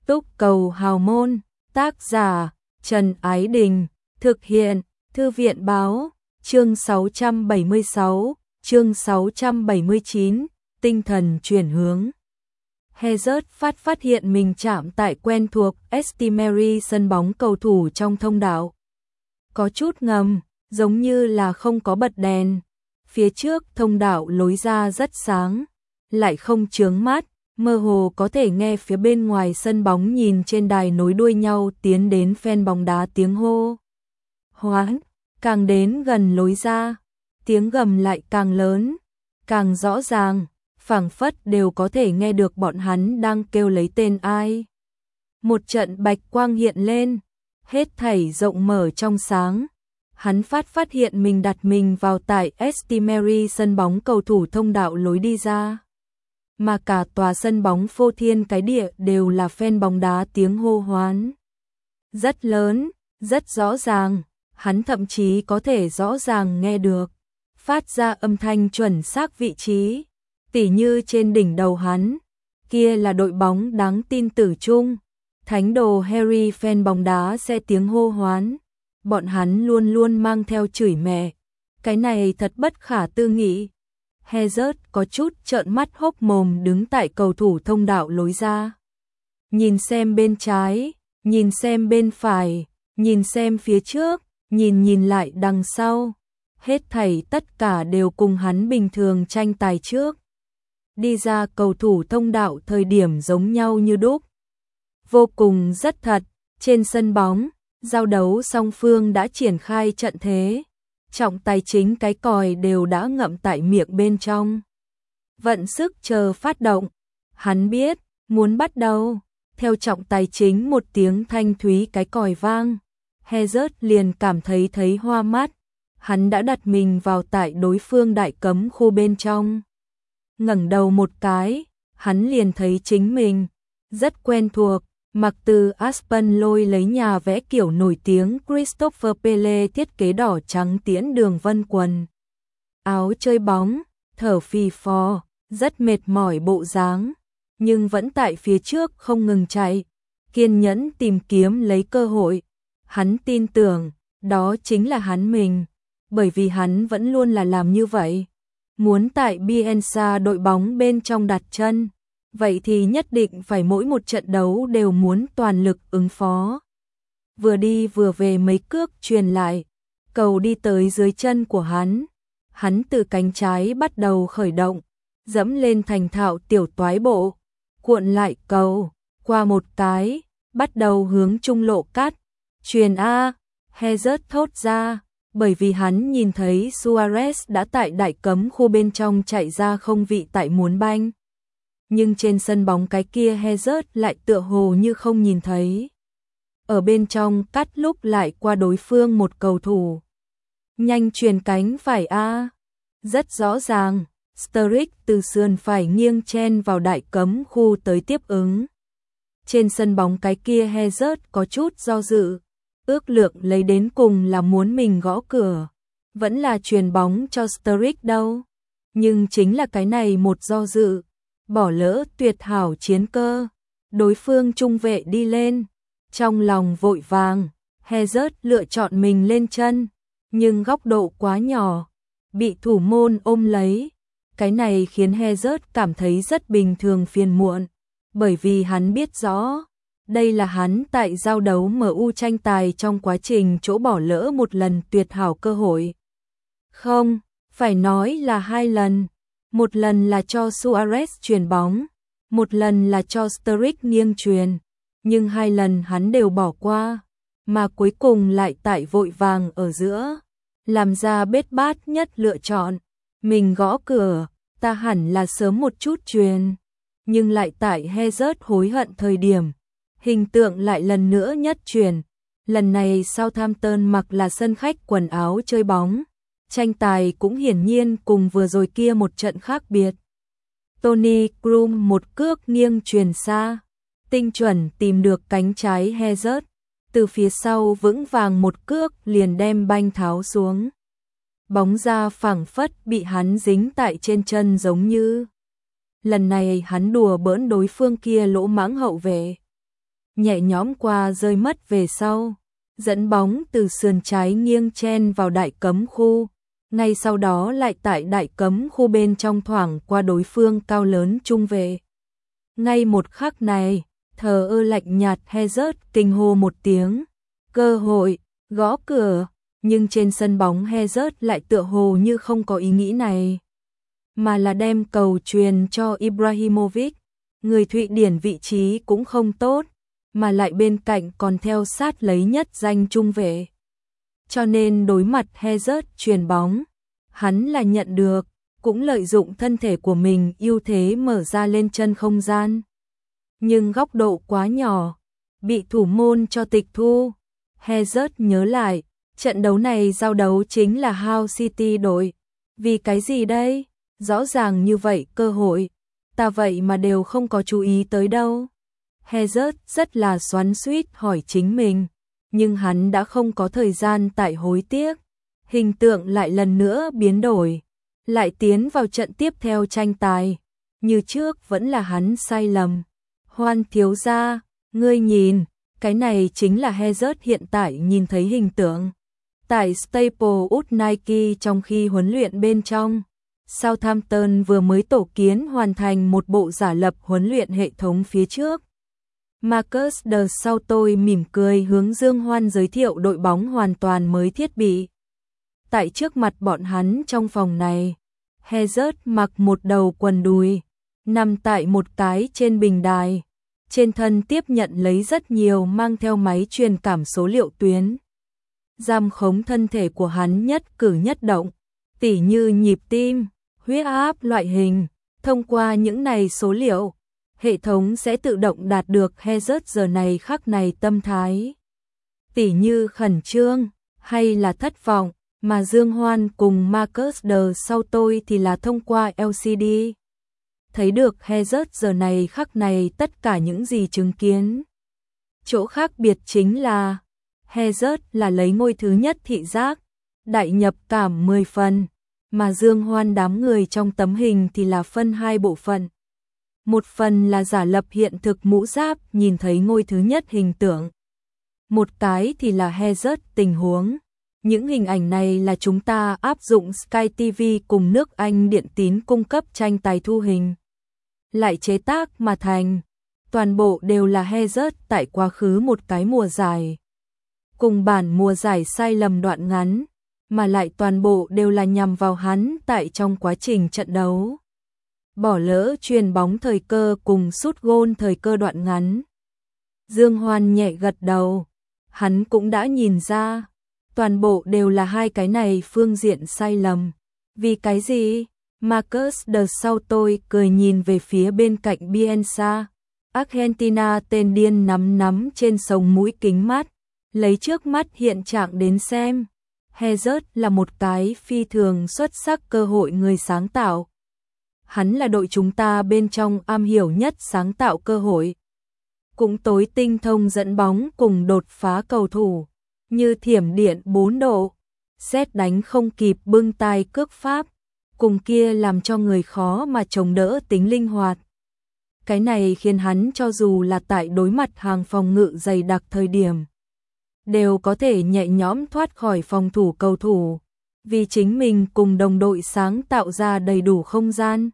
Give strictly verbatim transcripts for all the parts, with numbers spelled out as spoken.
Túc cầu hào môn, tác giả, Trần Ái Đình, thực hiện, Thư viện báo, chương sáu trăm bảy mươi sáu, chương sáu trăm bảy mươi chín, tinh thần chuyển hướng. Hazard phát phát hiện mình chạm tại quen thuộc St. Mary sân bóng cầu thủ trong thông đạo. Có chút ngầm, giống như là không có bật đèn. Phía trước thông đạo lối ra rất sáng, lại không chướng mắt, mơ hồ có thể nghe phía bên ngoài sân bóng nhìn trên đài nối đuôi nhau tiến đến fan bóng đá tiếng hô. Hoán, càng đến gần lối ra, tiếng gầm lại càng lớn, càng rõ ràng, phảng phất đều có thể nghe được bọn hắn đang kêu lấy tên ai. Một trận bạch quang hiện lên, hết thảy rộng mở trong sáng. Hắn phát phát hiện mình đặt mình vào tại St. Mary sân bóng cầu thủ thông đạo lối đi ra. Mà cả tòa sân bóng phô thiên cái địa đều là fan bóng đá tiếng hô hoán. Rất lớn, rất rõ ràng, hắn thậm chí có thể rõ ràng nghe được. Phát ra âm thanh chuẩn xác vị trí, tỉ như trên đỉnh đầu hắn. Kia là đội bóng đáng tin tử chung. Thánh đồ Harry fan bóng đá sẽ tiếng hô hoán. Bọn hắn luôn luôn mang theo chửi mẹ. Cái này thật bất khả tư nghị. Hazard có chút trợn mắt hốc mồm đứng tại cầu thủ thông đạo lối ra. Nhìn xem bên trái, nhìn xem bên phải, nhìn xem phía trước, nhìn nhìn lại đằng sau. Hết thảy tất cả đều cùng hắn bình thường tranh tài trước. Đi ra cầu thủ thông đạo thời điểm giống nhau như đúc. Vô cùng rất thật, trên sân bóng, giao đấu song phương đã triển khai trận thế. Trọng tài chính cái còi đều đã ngậm tại miệng bên trong. Vận sức chờ phát động. Hắn biết, muốn bắt đầu. Theo trọng tài chính một tiếng thanh thúy cái còi vang. Hazard liền cảm thấy thấy hoa mắt. Hắn đã đặt mình vào tại đối phương đại cấm khu bên trong. Ngẩng đầu một cái, hắn liền thấy chính mình. Rất quen thuộc. Mặc từ Aspen lôi lấy nhà vẽ kiểu nổi tiếng Christopher Pele thiết kế đỏ trắng tiễn đường vân quần. Áo chơi bóng, thở phì phò, rất mệt mỏi bộ dáng, nhưng vẫn tại phía trước không ngừng chạy, kiên nhẫn tìm kiếm lấy cơ hội. Hắn tin tưởng, đó chính là hắn mình, bởi vì hắn vẫn luôn là làm như vậy. Muốn tại Bielsa đội bóng bên trong đặt chân. Vậy thì nhất định phải mỗi một trận đấu đều muốn toàn lực ứng phó. Vừa đi vừa về mấy cước truyền lại, cầu đi tới dưới chân của hắn. Hắn từ cánh trái bắt đầu khởi động, dẫm lên thành thạo tiểu toái bộ, cuộn lại cầu, qua một cái, bắt đầu hướng trung lộ cắt. Truyền A, Hazard thốt ra, bởi vì hắn nhìn thấy Suarez đã tại đại cấm khu bên trong chạy ra không vị tại muốn banh. Nhưng trên sân bóng cái kia Hazard lại tựa hồ như không nhìn thấy. Ở bên trong cắt lúc lại qua đối phương một cầu thủ. Nhanh truyền cánh phải A. Rất rõ ràng, Sturridge từ sườn phải nghiêng chen vào đại cấm khu tới tiếp ứng. Trên sân bóng cái kia Hazard có chút do dự. Ước lượng lấy đến cùng là muốn mình gõ cửa. Vẫn là truyền bóng cho Sturridge đâu. Nhưng chính là cái này một do dự. Bỏ lỡ tuyệt hảo chiến cơ, đối phương trung vệ đi lên, trong lòng vội vàng, Hazard lựa chọn mình lên chân, nhưng góc độ quá nhỏ, bị thủ môn ôm lấy. Cái này khiến Hazard cảm thấy rất bình thường phiền muộn, bởi vì hắn biết rõ, đây là hắn tại giao đấu em u tranh tài trong quá trình chỗ bỏ lỡ một lần tuyệt hảo cơ hội. Không, phải nói là hai lần. Một lần là cho Suarez truyền bóng, một lần là cho Sturridge nghiêng truyền, nhưng hai lần hắn đều bỏ qua, mà cuối cùng lại tại vội vàng ở giữa, làm ra bết bát nhất lựa chọn. Mình gõ cửa, ta hẳn là sớm một chút truyền, nhưng lại tại Hazard hối hận thời điểm, hình tượng lại lần nữa nhất truyền. Lần này Southampton mặc là sân khách quần áo chơi bóng. Tranh tài cũng hiển nhiên cùng vừa rồi kia một trận khác biệt. Tony Kroos một cước nghiêng truyền xa, tinh chuẩn tìm được cánh trái Hazard, từ phía sau vững vàng một cước liền đem banh tháo xuống. Bóng ra phảng phất bị hắn dính tại trên chân giống như. Lần này hắn đùa bỡn đối phương kia lỗ mãng hậu vệ. nhẹ nhõm qua rơi mất về sau, dẫn bóng từ sườn trái nghiêng chen vào đại cấm khu, ngay sau đó lại tại đại cấm khu bên trong thoảng qua đối phương cao lớn trung vệ. Ngay một khắc này, thờ ơ lạnh nhạt Hazard kinh hô một tiếng, cơ hội, gõ cửa, nhưng trên sân bóng Hazard lại tựa hồ như không có ý nghĩ này, mà là đem cầu truyền cho Ibrahimovic, người Thụy Điển vị trí cũng không tốt, mà lại bên cạnh còn theo sát lấy nhất danh trung vệ. Cho nên đối mặt Hazard truyền bóng, hắn là nhận được, cũng lợi dụng thân thể của mình ưu thế mở ra lên chân không gian. Nhưng góc độ quá nhỏ, bị thủ môn cho tịch thu. Hazard nhớ lại, trận đấu này giao đấu chính là Hull City đội. Vì cái gì đây? Rõ ràng như vậy cơ hội, ta vậy mà đều không có chú ý tới đâu. Hazard rất là xoắn xuýt hỏi chính mình, nhưng hắn đã không có thời gian tại hối tiếc. Hình tượng lại lần nữa biến đổi, lại tiến vào trận tiếp theo tranh tài. Như trước vẫn là hắn sai lầm. Hoan thiếu gia, ngươi nhìn, cái này chính là Hazard hiện tại nhìn thấy hình tượng. Tại Staplewood Nike trong khi huấn luyện bên trong, Southampton vừa mới tổ kiến hoàn thành một bộ giả lập huấn luyện hệ thống phía trước. Marcus de sau tôi mỉm cười hướng Dương Hoan giới thiệu đội bóng hoàn toàn mới thiết bị. Tại trước mặt bọn hắn trong phòng này, Hazard mặc một đầu quần đùi, nằm tại một cái trên bình đài, trên thân tiếp nhận lấy rất nhiều mang theo máy truyền cảm số liệu tuyến. Giam khống thân thể của hắn nhất cử nhất động, tỉ như nhịp tim, huyết áp loại hình, thông qua những này số liệu, hệ thống sẽ tự động đạt được Hazard giờ này khắc này tâm thái. Tỉ như khẩn trương, hay là thất vọng, mà Dương Hoan cùng Marcus de sau tôi thì là thông qua lờ xê đê. Thấy được Hazard giờ này khắc này tất cả những gì chứng kiến. Chỗ khác biệt chính là Hazard là lấy ngôi thứ nhất thị giác, đại nhập cảm mười phần, mà Dương Hoan đám người trong tấm hình thì là phân hai bộ phận. Một phần là giả lập hiện thực mũ giáp nhìn thấy ngôi thứ nhất hình tượng. Một cái thì là Hazard tình huống. Những hình ảnh này là chúng ta áp dụng Sky ti vi cùng nước Anh Điện Tín cung cấp tranh tài thu hình, lại chế tác mà thành. Toàn bộ đều là Hazard tại quá khứ một cái mùa giải, cùng bản mùa giải sai lầm đoạn ngắn, mà lại toàn bộ đều là nhằm vào hắn tại trong quá trình trận đấu. Bỏ lỡ chuyền bóng thời cơ cùng sút gôn thời cơ đoạn ngắn. Dương Hoan nhẹ gật đầu, hắn cũng đã nhìn ra, toàn bộ đều là hai cái này phương diện sai lầm. Vì cái gì? Marcus de sau tôi cười nhìn về phía bên cạnh Bielsa. Argentina tên điên nắm nắm trên sống mũi kính mắt, lấy trước mắt hiện trạng đến xem. Hazard là một cái phi thường xuất sắc cơ hội người sáng tạo. Hắn là đội chúng ta bên trong am hiểu nhất sáng tạo cơ hội, cũng tối tinh thông dẫn bóng cùng đột phá cầu thủ, như thiểm điện bốn độ, sét đánh không kịp bưng tay cước pháp, cùng kia làm cho người khó mà chống đỡ tính linh hoạt. Cái này khiến hắn cho dù là tại đối mặt hàng phòng ngự dày đặc thời điểm, đều có thể nhẹ nhõm thoát khỏi phòng thủ cầu thủ, vì chính mình cùng đồng đội sáng tạo ra đầy đủ không gian.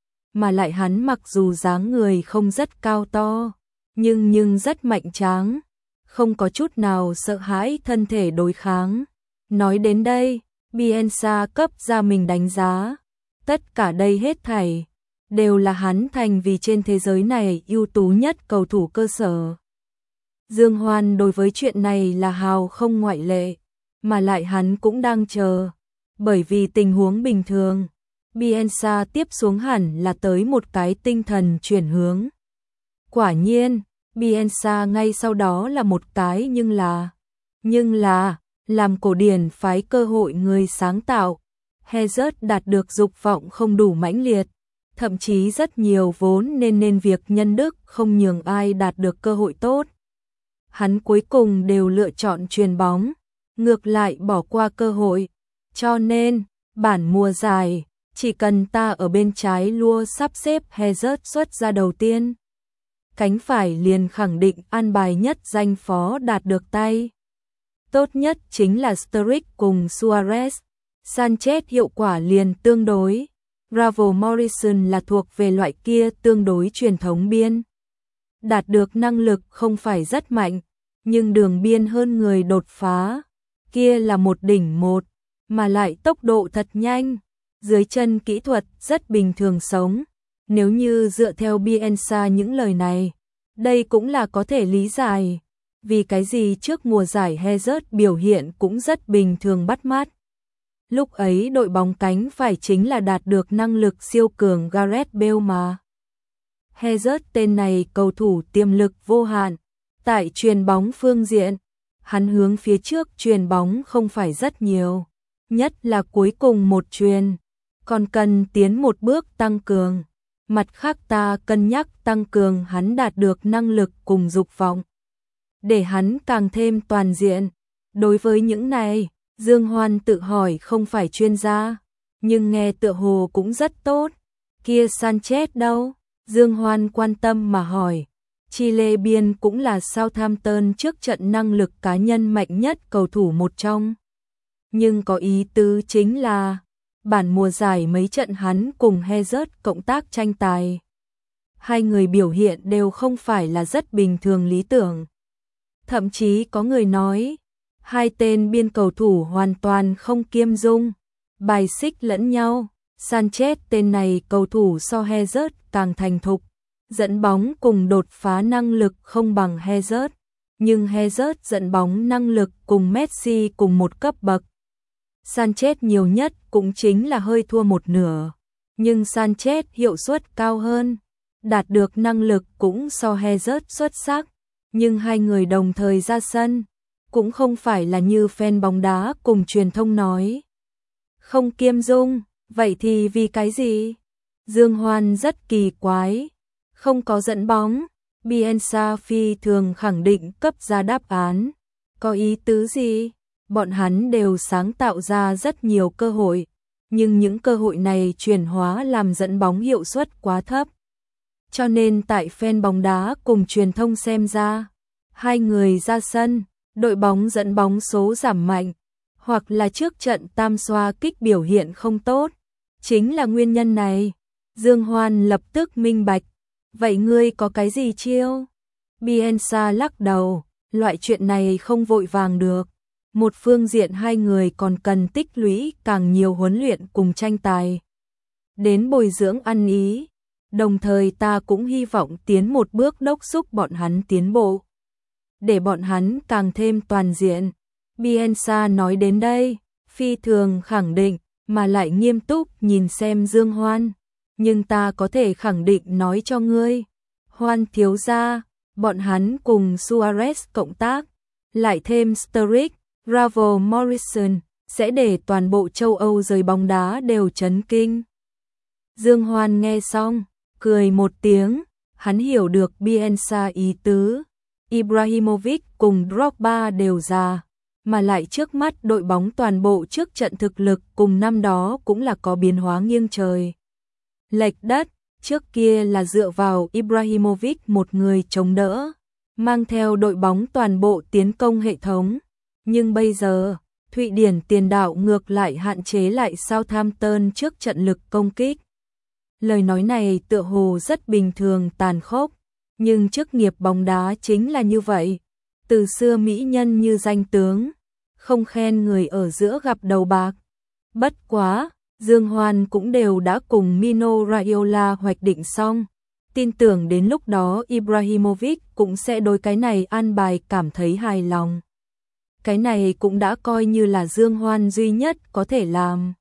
Mà lại hắn mặc dù dáng người không rất cao to, nhưng nhưng rất mạnh tráng, không có chút nào sợ hãi thân thể đối kháng. Nói đến đây, Bielsa cấp ra mình đánh giá, tất cả đây hết thảy đều là hắn thành vì trên thế giới này ưu tú nhất cầu thủ cơ sở. Dương Hoan đối với chuyện này là hào không ngoại lệ, mà lại hắn cũng đang chờ, bởi vì tình huống bình thường, Bielsa tiếp xuống hẳn là tới một cái tinh thần chuyển hướng. Quả nhiên, Bielsa ngay sau đó là một cái nhưng là, nhưng là, làm cổ điển phái cơ hội người sáng tạo. Hazard đạt được dục vọng không đủ mãnh liệt, thậm chí rất nhiều vốn nên nên việc nhân đức không nhường ai đạt được cơ hội tốt. Hắn cuối cùng đều lựa chọn chuyền bóng, ngược lại bỏ qua cơ hội. Cho nên, bản mùa giải, chỉ cần ta ở bên trái lua sắp xếp Hazard xuất ra đầu tiên. cánh phải liền khẳng định an bài nhất danh phó đạt được tay. Tốt nhất chính là Sturridge cùng Suarez. Sanchez hiệu quả liền tương đối. Bravo Morrison là thuộc về loại kia tương đối truyền thống biên. Đạt được năng lực không phải rất mạnh, nhưng đường biên hơn người đột phá. Kia là một đỉnh một, mà lại tốc độ thật nhanh. Dưới chân kỹ thuật rất bình thường sống. Nếu như dựa theo Bielsa những lời này, đây cũng là có thể lý giải. Vì cái gì trước mùa giải Hazard biểu hiện cũng rất bình thường bắt mắt. Lúc ấy đội bóng cánh phải chính là đạt được năng lực siêu cường Gareth Bale mà. Hazard tên này cầu thủ tiềm lực vô hạn. Tại chuyền bóng phương diện, hắn hướng phía trước chuyền bóng không phải rất nhiều. Nhất là cuối cùng một chuyền, còn cần tiến một bước tăng cường. Mặt khác ta cân nhắc tăng cường hắn đạt được năng lực cùng dục vọng, để hắn càng thêm toàn diện. Đối với những này, Dương Hoan tự hỏi không phải chuyên gia, nhưng nghe tựa hồ cũng rất tốt. Kia Sanchez đâu? Dương Hoan quan tâm mà hỏi. Chile biên cũng là Southampton trước trận năng lực cá nhân mạnh nhất cầu thủ một trong. Nhưng có ý tứ chính là bản mùa giải mấy trận hắn cùng Hazard cộng tác tranh tài. Hai người biểu hiện đều không phải là rất bình thường lý tưởng. Thậm chí có người nói, hai tên biên cầu thủ hoàn toàn không kiêm dung, bài xích lẫn nhau. Sanchez tên này cầu thủ so Hazard càng thành thục, dẫn bóng cùng đột phá năng lực không bằng Hazard, nhưng Hazard dẫn bóng năng lực cùng Messi cùng một cấp bậc. Sanchez nhiều nhất cũng chính là hơi thua một nửa, nhưng Sanchez hiệu suất cao hơn, đạt được năng lực cũng so Hazard xuất sắc, nhưng hai người đồng thời ra sân, cũng không phải là như fan bóng đá cùng truyền thông nói. Không kiêm dung, vậy thì vì cái gì? Dương Hoan rất kỳ quái, không có dẫn bóng. Bielsa phi thường khẳng định cấp ra đáp án. Có ý tứ gì? Bọn hắn đều sáng tạo ra rất nhiều cơ hội, nhưng những cơ hội này chuyển hóa làm dẫn bóng hiệu suất quá thấp. Cho nên tại fan bóng đá cùng truyền thông xem ra, hai người ra sân, đội bóng dẫn bóng số giảm mạnh, hoặc là trước trận tam xoa kích biểu hiện không tốt, chính là nguyên nhân này. Dương Hoan lập tức minh bạch. Vậy ngươi có cái gì chiêu? Bielsa lắc đầu, loại chuyện này không vội vàng được. Một phương diện hai người còn cần tích lũy càng nhiều huấn luyện cùng tranh tài, đến bồi dưỡng ăn ý. Đồng thời ta cũng hy vọng tiến một bước đốc thúc bọn hắn tiến bộ, để bọn hắn càng thêm toàn diện. Bielsa nói đến đây, phi thường khẳng định, mà lại nghiêm túc nhìn xem Dương Hoan. Nhưng ta có thể khẳng định nói cho ngươi, Hoan thiếu gia, bọn hắn cùng Suarez cộng tác, lại thêm Sturridge, Bravo Morrison, sẽ để toàn bộ châu Âu giới bóng đá đều chấn kinh. Dương Hoan nghe xong, cười một tiếng, hắn hiểu được Bielsa ý tứ. Ibrahimovic cùng Drogba đều già, mà lại trước mắt đội bóng toàn bộ trước trận thực lực cùng năm đó cũng là có biến hóa nghiêng trời lệch đất. Trước kia là dựa vào Ibrahimovic một người chống đỡ, mang theo đội bóng toàn bộ tiến công hệ thống. Nhưng bây giờ, Thụy Điển tiền đạo ngược lại hạn chế lại Southampton trước trận lực công kích. Lời nói này tựa hồ rất bình thường tàn khốc, nhưng chức nghiệp bóng đá chính là như vậy. Từ xưa mỹ nhân như danh tướng, không khen người ở giữa gặp đầu bạc. Bất quá, Dương Hoan cũng đều đã cùng Mino Raiola hoạch định xong, tin tưởng đến lúc đó Ibrahimovic cũng sẽ đối cái này an bài cảm thấy hài lòng. Cái này cũng đã coi như là Dương Hoan duy nhất có thể làm.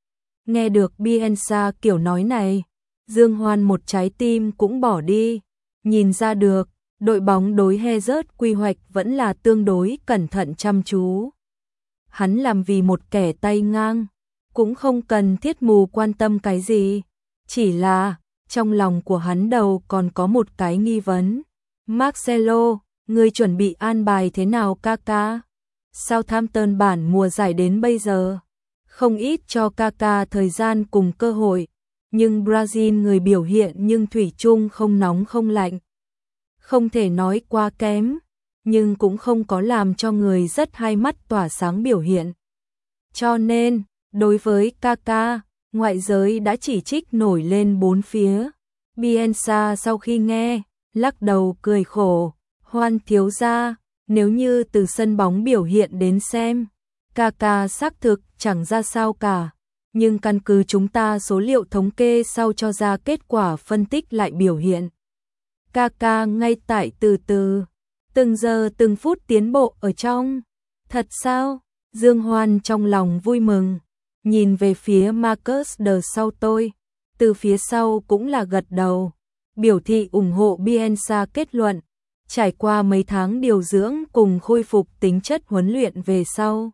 Nghe được Bielsa kiểu nói này, Dương Hoan một trái tim cũng bỏ đi, nhìn ra được, đội bóng đối Hazard quy hoạch vẫn là tương đối cẩn thận chăm chú. Hắn làm vì một kẻ tay ngang, cũng không cần thiết mù quan tâm cái gì, chỉ là trong lòng của hắn đầu còn có một cái nghi vấn. Marcelo, ngươi chuẩn bị an bài thế nào Kaka? Southampton bản mùa giải đến bây giờ, không ít cho Kaka thời gian cùng cơ hội, nhưng Brazil người biểu hiện nhưng thủy chung không nóng không lạnh. không thể nói quá kém, nhưng cũng không có làm cho người rất hai mắt tỏa sáng biểu hiện. Cho nên, đối với Kaka, ngoại giới đã chỉ trích nổi lên bốn phía. Bielsa sau khi nghe, lắc đầu cười khổ, Hoan thiếu gia, nếu như từ sân bóng biểu hiện đến xem, Kaka xác thực chẳng ra sao cả, nhưng căn cứ chúng ta số liệu thống kê sau cho ra kết quả phân tích lại biểu hiện. Kaka ngay tại từ từ, từng giờ từng phút tiến bộ ở trong. Thật sao? Dương Hoan trong lòng vui mừng, nhìn về phía Marcus đờ sau tôi, từ phía sau cũng là gật đầu, biểu thị ủng hộ Bielsa kết luận, trải qua mấy tháng điều dưỡng cùng khôi phục tính chất huấn luyện về sau.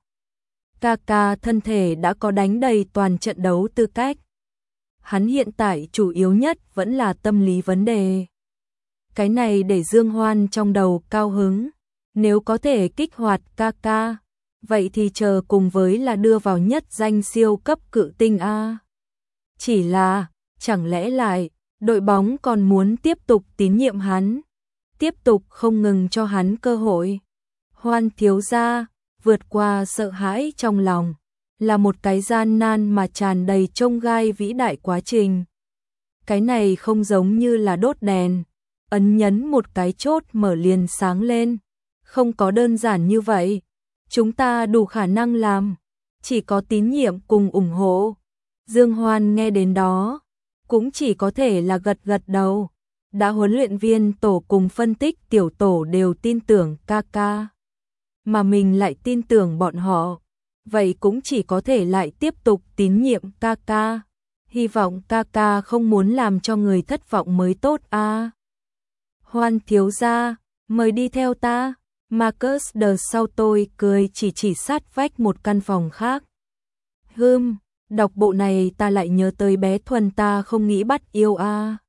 Kaka thân thể đã có đánh đầy toàn trận đấu tư cách. Hắn hiện tại chủ yếu nhất vẫn là tâm lý vấn đề. Cái này để Dương Hoan trong đầu cao hứng, nếu có thể kích hoạt Kaka, vậy thì chờ cùng với là đưa vào nhất danh siêu cấp cự tinh A. Chỉ là, chẳng lẽ lại, đội bóng còn muốn tiếp tục tín nhiệm hắn, tiếp tục không ngừng cho hắn cơ hội. Hoan thiếu gia, vượt qua sợ hãi trong lòng, là một cái gian nan mà tràn đầy chông gai vĩ đại quá trình. Cái này không giống như là đốt đèn, ấn nhấn một cái chốt mở liền sáng lên, không có đơn giản như vậy. Chúng ta đủ khả năng làm, chỉ có tín nhiệm cùng ủng hộ. Dương Hoan nghe đến đó, cũng chỉ có thể là gật gật đầu. Đã huấn luyện viên tổ cùng phân tích tiểu tổ đều tin tưởng Kaka, mà mình lại tin tưởng bọn họ, vậy cũng chỉ có thể lại tiếp tục tín nhiệm Kaka. Hy vọng Kaka không muốn làm cho người thất vọng mới tốt a. À. Hoan thiếu gia, mời đi theo ta. Marcus đờ sau tôi cười chỉ chỉ sát vách một căn phòng khác. Hừm, đọc bộ này ta lại nhớ tới bé Thuần ta không nghĩ bắt yêu a. À.